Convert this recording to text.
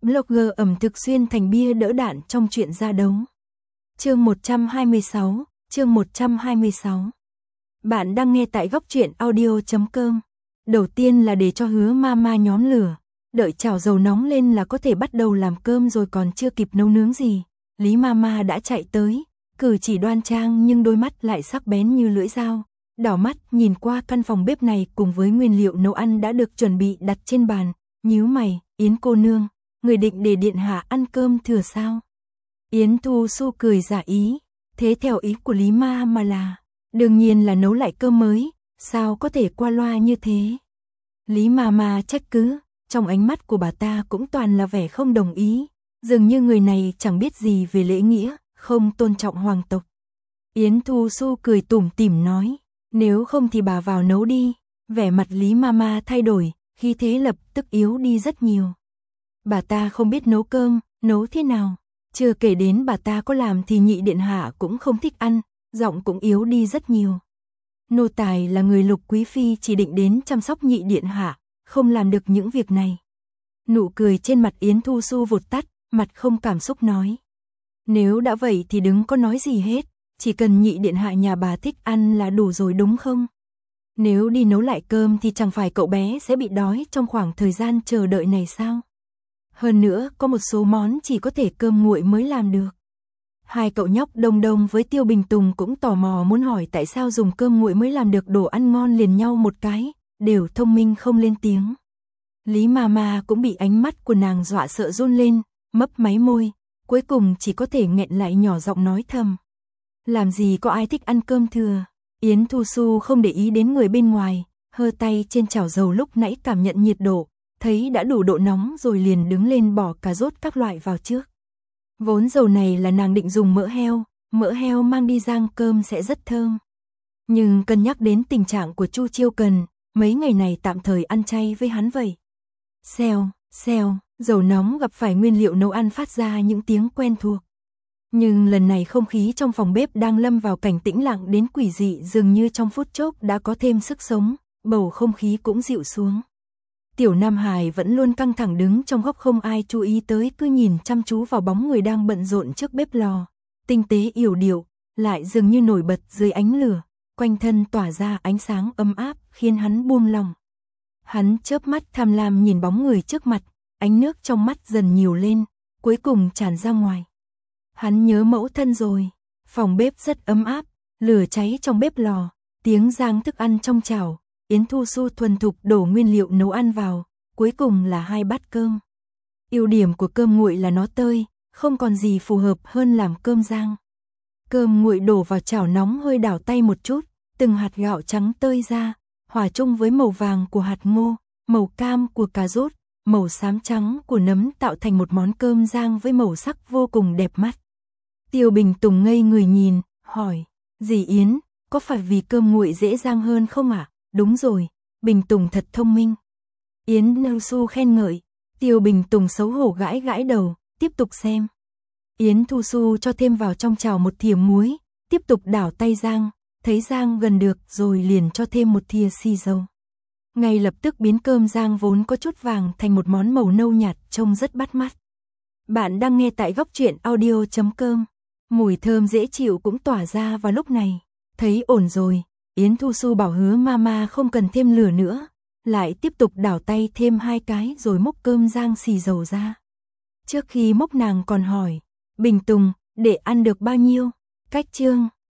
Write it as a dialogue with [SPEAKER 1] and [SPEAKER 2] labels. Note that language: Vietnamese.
[SPEAKER 1] Blogger ẩm thực xuyên thành bia đỡ đạn trong chuyện ra đấu. Chương 126, chương 126. Bạn đang nghe tại góc truyện audio.com. Đầu tiên là để cho Hứa Mama nhóm lửa, đợi chảo dầu nóng lên là có thể bắt đầu làm cơm rồi, còn chưa kịp nấu nướng gì, Lý Mama đã chạy tới, cử chỉ đoan trang nhưng đôi mắt lại sắc bén như lưỡi dao, đảo mắt nhìn qua căn phòng bếp này cùng với nguyên liệu nấu ăn đã được chuẩn bị đặt trên bàn, nhíu mày, Yến cô nương, người định để điện hạ ăn cơm thừa sao? Yến Thu Xu cười giả ý, thế theo ý của Lý Mama là, đương nhiên là nấu lại cơm mới, sao có thể qua loa như thế? Lý Mama trách cứ, trong ánh mắt của bà ta cũng toàn là vẻ không đồng ý, dường như người này chẳng biết gì về lễ nghĩa, không tôn trọng hoàng tộc. Yến Thu Xu cười tủm tỉm nói, nếu không thì bà vào nấu đi. Vẻ mặt Lý Mama thay đổi, khí thế lập tức yếu đi rất nhiều. Bà ta không biết nấu cơm, nấu thế nào, chưa kể đến bà ta có làm thì nhị điện hạ cũng không thích ăn, giọng cũng yếu đi rất nhiều. Nô tài là người Lục quý phi chỉ định đến chăm sóc nhị điện hạ, không làm được những việc này. Nụ cười trên mặt Yến Thu Xu vụt tắt, mặt không cảm xúc nói. Nếu đã vậy thì đừng có nói gì hết, chỉ cần nhị điện hạ nhà bà thích ăn là đủ rồi đúng không? Nếu đi nấu lại cơm thì chẳng phải cậu bé sẽ bị đói trong khoảng thời gian chờ đợi này sao? Hơn nữa, có một số món chỉ có thể cơm nguội mới làm được. Hai cậu nhóc Đông Đông với Tiêu Bình Tùng cũng tò mò muốn hỏi tại sao dùng cơm nguội mới làm được đồ ăn ngon liền nhau một cái, đều thông minh không lên tiếng. Lý Mama cũng bị ánh mắt của nàng dọa sợ run lên, mấp máy môi, cuối cùng chỉ có thể nghẹn lại nhỏ giọng nói thầm. Làm gì có ai thích ăn cơm thừa? Yến Thu Xu không để ý đến người bên ngoài, hơ tay trên chảo dầu lúc nãy cảm nhận nhiệt độ, thấy đã đủ độ nóng rồi liền đứng lên bỏ cà rốt các loại vào trước. Vốn dầu này là nàng định dùng mỡ heo mang đi rang cơm sẽ rất thơm. Nhưng cân nhắc đến tình trạng của Chu Chiêu Cần, mấy ngày này tạm thời ăn chay với hắn vậy. Xèo, xèo, dầu nóng gặp phải nguyên liệu nấu ăn phát ra những tiếng quen thuộc. Nhưng lần này không khí trong phòng bếp đang lâm vào cảnh tĩnh lặng đến quỷ dị, dường như trong phút chốc đã có thêm sức sống, bầu không khí cũng dịu xuống. Tiểu Nam Hải vẫn luôn căng thẳng đứng trong góc không ai chú ý tới, cứ nhìn chăm chú vào bóng người đang bận rộn trước bếp lò, tinh tế yểu điệu, lại dường như nổi bật dưới ánh lửa, quanh thân tỏa ra ánh sáng ấm áp khiến hắn buông lòng. Hắn chớp mắt tham lam nhìn bóng người trước mặt, ánh nước trong mắt dần nhiều lên, cuối cùng tràn ra ngoài. Hắn nhớ mẫu thân rồi, phòng bếp rất ấm áp, lửa cháy trong bếp lò, tiếng rang thức ăn trong chảo, Yến Thu Xu thuần thục đổ nguyên liệu nấu ăn vào, cuối cùng là 2 bát cơm. Ưu điểm của cơm nguội là nó tơi, không còn gì phù hợp hơn làm cơm rang. Cơm nguội đổ vào chảo nóng hơi đảo tay một chút, từng hạt gạo trắng tơi ra, hòa chung với màu vàng của hạt ngô, màu cam của cà rốt, màu xám trắng của nấm tạo thành một món cơm rang với màu sắc vô cùng đẹp mắt. Tiêu Bình Tùng ngây người nhìn, hỏi, dì Yến, có phải vì cơm nguội dễ rang hơn không ạ? Đúng rồi, Bình Tùng thật thông minh. Yến Thu Xu khen ngợi, Tiêu Bình Tùng xấu hổ gãi gãi đầu, tiếp tục xem. Yến Thu Xu cho thêm vào trong chảo một thìa muối, tiếp tục đảo tay rang, thấy rang gần được rồi liền cho thêm một thìa xì dầu. Ngay lập tức biến cơm rang vốn có chút vàng thành một món màu nâu nhạt trông rất bắt mắt. Bạn đang nghe tại góc truyện audio.com. Mùi thơm dễ chịu cũng tỏa ra vào lúc này. Thấy ổn rồi, Yến Thu Xu bảo Hứa Mama không cần thêm lửa nữa, lại tiếp tục đảo tay thêm 2 cái rồi múc cơm rang xì dầu ra. Trước khi múc nàng còn hỏi, Bình Tùng, để ăn được bao nhiêu? Cách chương